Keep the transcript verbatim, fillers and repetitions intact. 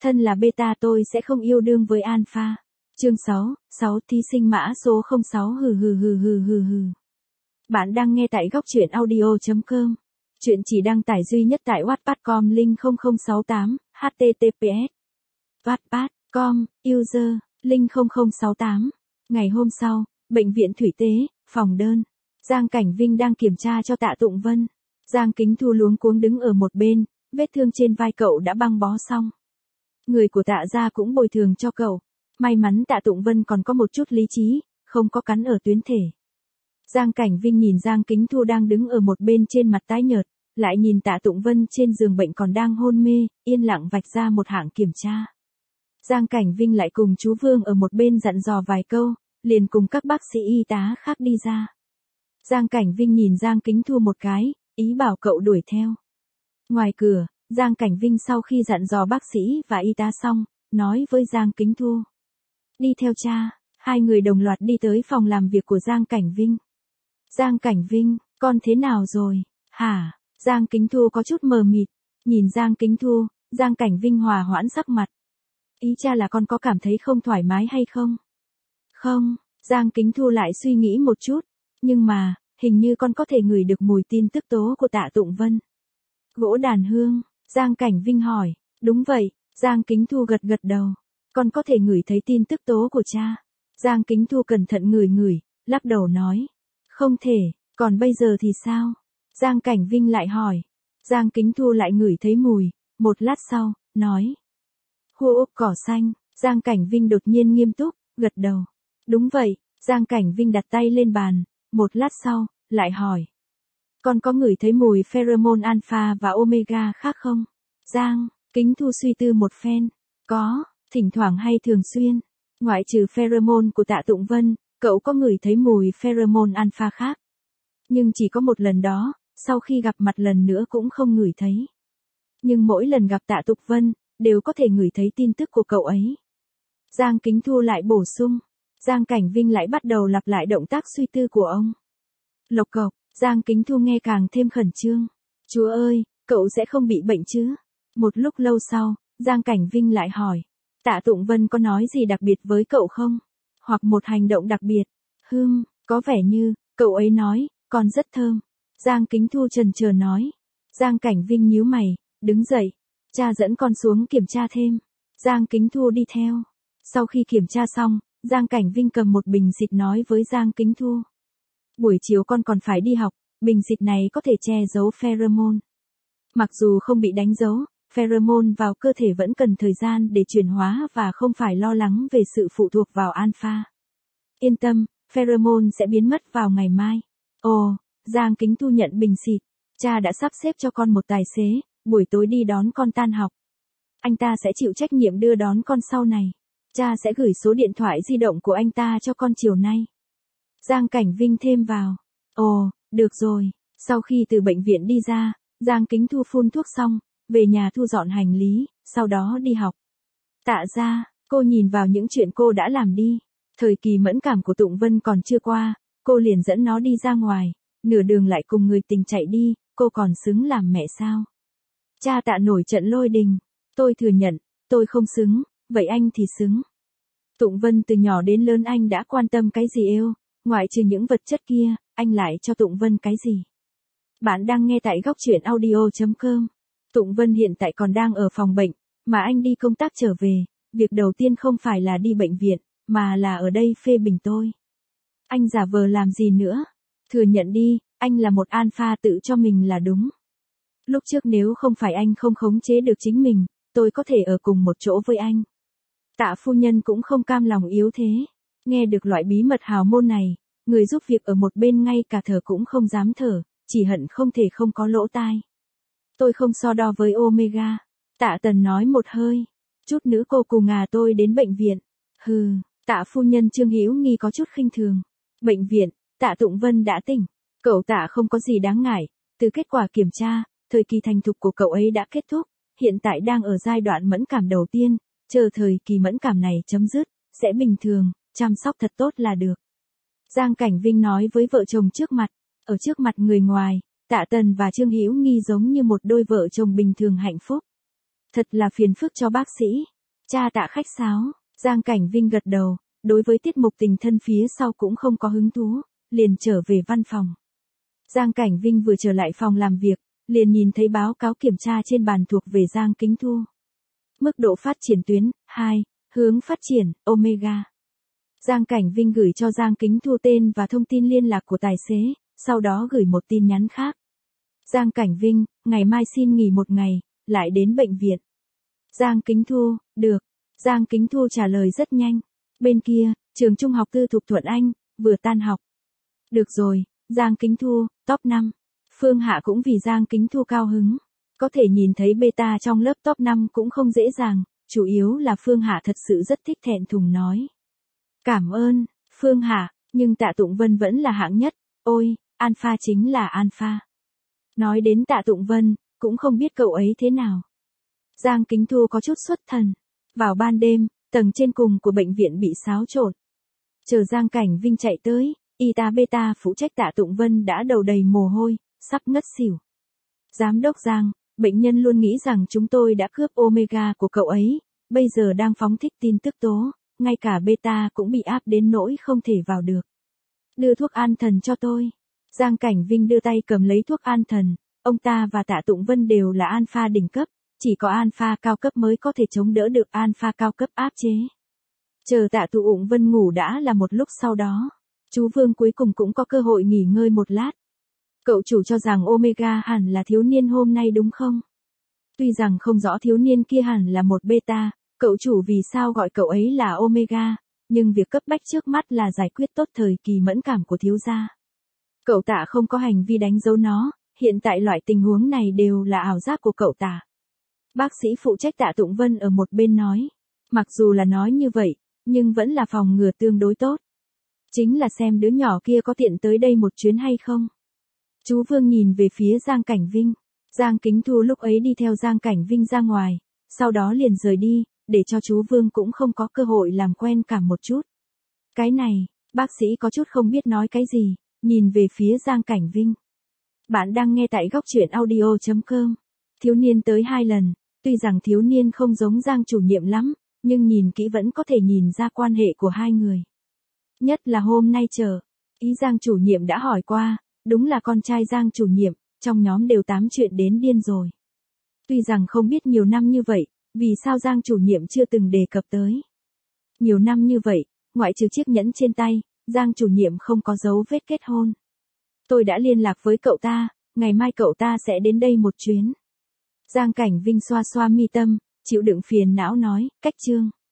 Thân là beta tôi sẽ không yêu đương với alpha. Chương sáu, sáu thí sinh mã số không sáu hừ hừ hừ hừ hừ hừ. Bạn đang nghe tại góc truyện audio chấm com. Chuyện chỉ đăng tải duy nhất tại wattpad chấm com link không không sáu tám, h t t p s. wattpad chấm com, user, link không không sáu tám. Ngày hôm sau, bệnh viện Thủy Tế, phòng đơn. Giang Cảnh Vinh đang kiểm tra cho Tạ Tụng Vân. Giang Kính Thu luống cuống đứng ở một bên, vết thương trên vai cậu đã băng bó xong. Người của Tạ gia cũng bồi thường cho cậu. May mắn Tạ Tụng Vân còn có một chút lý trí, không có cắn ở tuyến thể. Giang Cảnh Vinh nhìn Giang Kính Thu đang đứng ở một bên trên mặt tái nhợt, lại nhìn Tạ Tụng Vân trên giường bệnh còn đang hôn mê, yên lặng vạch ra một hạng kiểm tra. Giang Cảnh Vinh lại cùng chú Vương ở một bên dặn dò vài câu, liền cùng các bác sĩ y tá khác đi ra. Giang Cảnh Vinh nhìn Giang Kính Thu một cái, ý bảo cậu đuổi theo. Ngoài cửa, Giang Cảnh Vinh sau khi dặn dò bác sĩ và y tá xong, nói với Giang Kính Thu. Đi theo cha, hai người đồng loạt đi tới phòng làm việc của Giang Cảnh Vinh. Giang Cảnh Vinh, con thế nào rồi, hả? Giang Kính Thu có chút mờ mịt, nhìn Giang Kính Thu, Giang Cảnh Vinh hòa hoãn sắc mặt. Ý cha là con có cảm thấy không thoải mái hay không? Không, Giang Kính Thu lại suy nghĩ một chút, nhưng mà, hình như con có thể ngửi được mùi tin tức tố của Tạ Tụng Vân. Gỗ đàn hương, Giang Cảnh Vinh hỏi, đúng vậy, Giang Kính Thu gật gật đầu. Con có thể ngửi thấy tin tức tố của cha. Giang Kính Thu cẩn thận ngửi ngửi, lắc đầu nói. Không thể, còn bây giờ thì sao? Giang Cảnh Vinh lại hỏi. Giang Kính Thu lại ngửi thấy mùi, một lát sau, nói. Hô ốc cỏ xanh, Giang Cảnh Vinh đột nhiên nghiêm túc, gật đầu. Đúng vậy, Giang Cảnh Vinh đặt tay lên bàn, một lát sau, lại hỏi. Con có ngửi thấy mùi pheromone alpha và omega khác không? Giang Kính Thu suy tư một phen. Có, thỉnh thoảng hay thường xuyên. Ngoại trừ pheromone của Tạ Tụng Vân, cậu có ngửi thấy mùi pheromone alpha khác. Nhưng chỉ có một lần đó, sau khi gặp mặt lần nữa cũng không ngửi thấy. Nhưng mỗi lần gặp Tạ Tụng Vân, đều có thể ngửi thấy tin tức của cậu ấy. Giang Kính Thu lại bổ sung. Giang Cảnh Vinh lại bắt đầu lặp lại động tác suy tư của ông. Lộc cộc, Giang Kính Thu nghe càng thêm khẩn trương. Chúa ơi, cậu sẽ không bị bệnh chứ? Một lúc lâu sau, Giang Cảnh Vinh lại hỏi. Tạ Tụng Vân có nói gì đặc biệt với cậu không? Hoặc một hành động đặc biệt? Hừm, có vẻ như, cậu ấy nói, con rất thơm. Giang Kính Thu chần chờ nói. Giang Cảnh Vinh nhíu mày, đứng dậy. Cha dẫn con xuống kiểm tra thêm. Giang Kính Thu đi theo. Sau khi kiểm tra xong, Giang Cảnh Vinh cầm một bình xịt nói với Giang Kính Thu. Buổi chiều con còn phải đi học, bình xịt này có thể che giấu pheromone. Mặc dù không bị đánh dấu, pheromone vào cơ thể vẫn cần thời gian để chuyển hóa và không phải lo lắng về sự phụ thuộc vào alpha. Yên tâm, pheromone sẽ biến mất vào ngày mai. Ồ, Giang Kính Thu nhận bình xịt. Cha đã sắp xếp cho con một tài xế, buổi tối đi đón con tan học. Anh ta sẽ chịu trách nhiệm đưa đón con sau này. Cha sẽ gửi số điện thoại di động của anh ta cho con chiều nay. Giang Cảnh Vinh thêm vào. Ồ, được rồi. Sau khi từ bệnh viện đi ra, Giang Kính Thu phun thuốc xong, về nhà thu dọn hành lý, sau đó đi học. Tạ ra, cô nhìn vào những chuyện cô đã làm đi. Thời kỳ mẫn cảm của Tụng Vân còn chưa qua, cô liền dẫn nó đi ra ngoài, nửa đường lại cùng người tình chạy đi, cô còn xứng làm mẹ sao? Cha Tạ nổi trận lôi đình. Tôi thừa nhận, tôi không xứng, vậy anh thì xứng. Tụng Vân từ nhỏ đến lớn anh đã quan tâm cái gì yêu, ngoại trừ những vật chất kia, anh lại cho Tụng Vân cái gì? Bạn đang nghe tại góc truyện audio chấm com. Tụng Vân hiện tại còn đang ở phòng bệnh, mà anh đi công tác trở về, việc đầu tiên không phải là đi bệnh viện, mà là ở đây phê bình tôi. Anh giả vờ làm gì nữa? Thừa nhận đi, anh là một alpha tự cho mình là đúng. Lúc trước nếu không phải anh không khống chế được chính mình, tôi có thể ở cùng một chỗ với anh. Tạ phu nhân cũng không cam lòng yếu thế. Nghe được loại bí mật hào môn này, người giúp việc ở một bên ngay cả thở cũng không dám thở, chỉ hận không thể không có lỗ tai. Tôi không so đo với Omega. Tạ Tần nói một hơi. Chút nữa cô cùng à tôi đến bệnh viện. Hừ, Tạ phu nhân Trương Hữu Nghi có chút khinh thường. Bệnh viện, Tạ Tụng Vân đã tỉnh. Cậu Tạ không có gì đáng ngại. Từ kết quả kiểm tra, thời kỳ thành thục của cậu ấy đã kết thúc, hiện tại đang ở giai đoạn mẫn cảm đầu tiên, chờ thời kỳ mẫn cảm này chấm dứt, sẽ bình thường, chăm sóc thật tốt là được. Giang Cảnh Vinh nói với vợ chồng trước mặt, ở trước mặt người ngoài, Tạ Tần và Trương Hữu Nghi giống như một đôi vợ chồng bình thường hạnh phúc. Thật là phiền phức cho bác sĩ. Cha Tạ khách sáo, Giang Cảnh Vinh gật đầu, đối với tiết mục tình thân phía sau cũng không có hứng thú, liền trở về văn phòng. Giang Cảnh Vinh vừa trở lại phòng làm việc, liền nhìn thấy báo cáo kiểm tra trên bàn thuộc về Giang Kính Thu. Mức độ phát triển tuyến, hai, hướng phát triển, Omega. Giang Cảnh Vinh gửi cho Giang Kính Thu tên và thông tin liên lạc của tài xế, sau đó gửi một tin nhắn khác. Giang Cảnh Vinh, ngày mai xin nghỉ một ngày, lại đến bệnh viện. Giang Kính Thu, được. Giang Kính Thu trả lời rất nhanh. Bên kia, trường trung học tư thục Thuận Anh, vừa tan học. Được rồi, Giang Kính Thu, top năm. Phương Hạ cũng vì Giang Kính Thu cao hứng. Có thể nhìn thấy beta trong lớp top năm cũng không dễ dàng, chủ yếu là Phương Hạ thật sự rất thích thẹn thùng nói. Cảm ơn, Phương Hạ, nhưng Tạ Tụng Vân vẫn là hạng nhất, ôi, Alpha chính là Alpha. Nói đến Tạ Tụng Vân, cũng không biết cậu ấy thế nào. Giang Kính Thu có chút xuất thần. Vào ban đêm, tầng trên cùng của bệnh viện bị xáo trộn. Chờ Giang Cảnh Vinh chạy tới, y tá beta phụ trách Tạ Tụng Vân đã đầu đầy mồ hôi, sắp ngất xỉu. Giám đốc Giang, bệnh nhân luôn nghĩ rằng chúng tôi đã cướp Omega của cậu ấy, bây giờ đang phóng thích tin tức tố, ngay cả beta cũng bị áp đến nỗi không thể vào được. Đưa thuốc an thần cho tôi. Giang Cảnh Vinh đưa tay cầm lấy thuốc an thần, ông ta và Tạ Tụng Vân đều là Alpha đỉnh cấp, chỉ có Alpha cao cấp mới có thể chống đỡ được Alpha cao cấp áp chế. Chờ Tạ Tụng Vân ngủ đã là một lúc sau đó, chú Vương cuối cùng cũng có cơ hội nghỉ ngơi một lát. Cậu chủ cho rằng Omega hẳn là thiếu niên hôm nay đúng không? Tuy rằng không rõ thiếu niên kia hẳn là một beta, cậu chủ vì sao gọi cậu ấy là Omega, nhưng việc cấp bách trước mắt là giải quyết tốt thời kỳ mẫn cảm của thiếu gia. Cậu Tạ không có hành vi đánh dấu nó, hiện tại loại tình huống này đều là ảo giác của cậu Tạ. Bác sĩ phụ trách Tạ Tụng Vân ở một bên nói, mặc dù là nói như vậy, nhưng vẫn là phòng ngừa tương đối tốt. Chính là xem đứa nhỏ kia có tiện tới đây một chuyến hay không. Chú Vương nhìn về phía Giang Cảnh Vinh. Giang Kính Thu lúc ấy đi theo Giang Cảnh Vinh ra ngoài, sau đó liền rời đi, để cho chú Vương cũng không có cơ hội làm quen cảm một chút. Cái này, bác sĩ có chút không biết nói cái gì, nhìn về phía Giang Cảnh Vinh. Bạn đang nghe tại góc truyện audio chấm com. Thiếu niên tới hai lần, tuy rằng thiếu niên không giống Giang chủ nhiệm lắm, nhưng nhìn kỹ vẫn có thể nhìn ra quan hệ của hai người. Nhất là hôm nay chờ, ý Giang chủ nhiệm đã hỏi qua, đúng là con trai Giang chủ nhiệm, trong nhóm đều tám chuyện đến điên rồi. Tuy rằng không biết nhiều năm như vậy, vì sao Giang chủ nhiệm chưa từng đề cập tới. Nhiều năm như vậy, ngoại trừ chiếc nhẫn trên tay, Giang chủ nhiệm không có dấu vết kết hôn. Tôi đã liên lạc với cậu ta, ngày mai cậu ta sẽ đến đây một chuyến. Giang Cảnh Vinh xoa xoa mi tâm, chịu đựng phiền não nói, cách chương.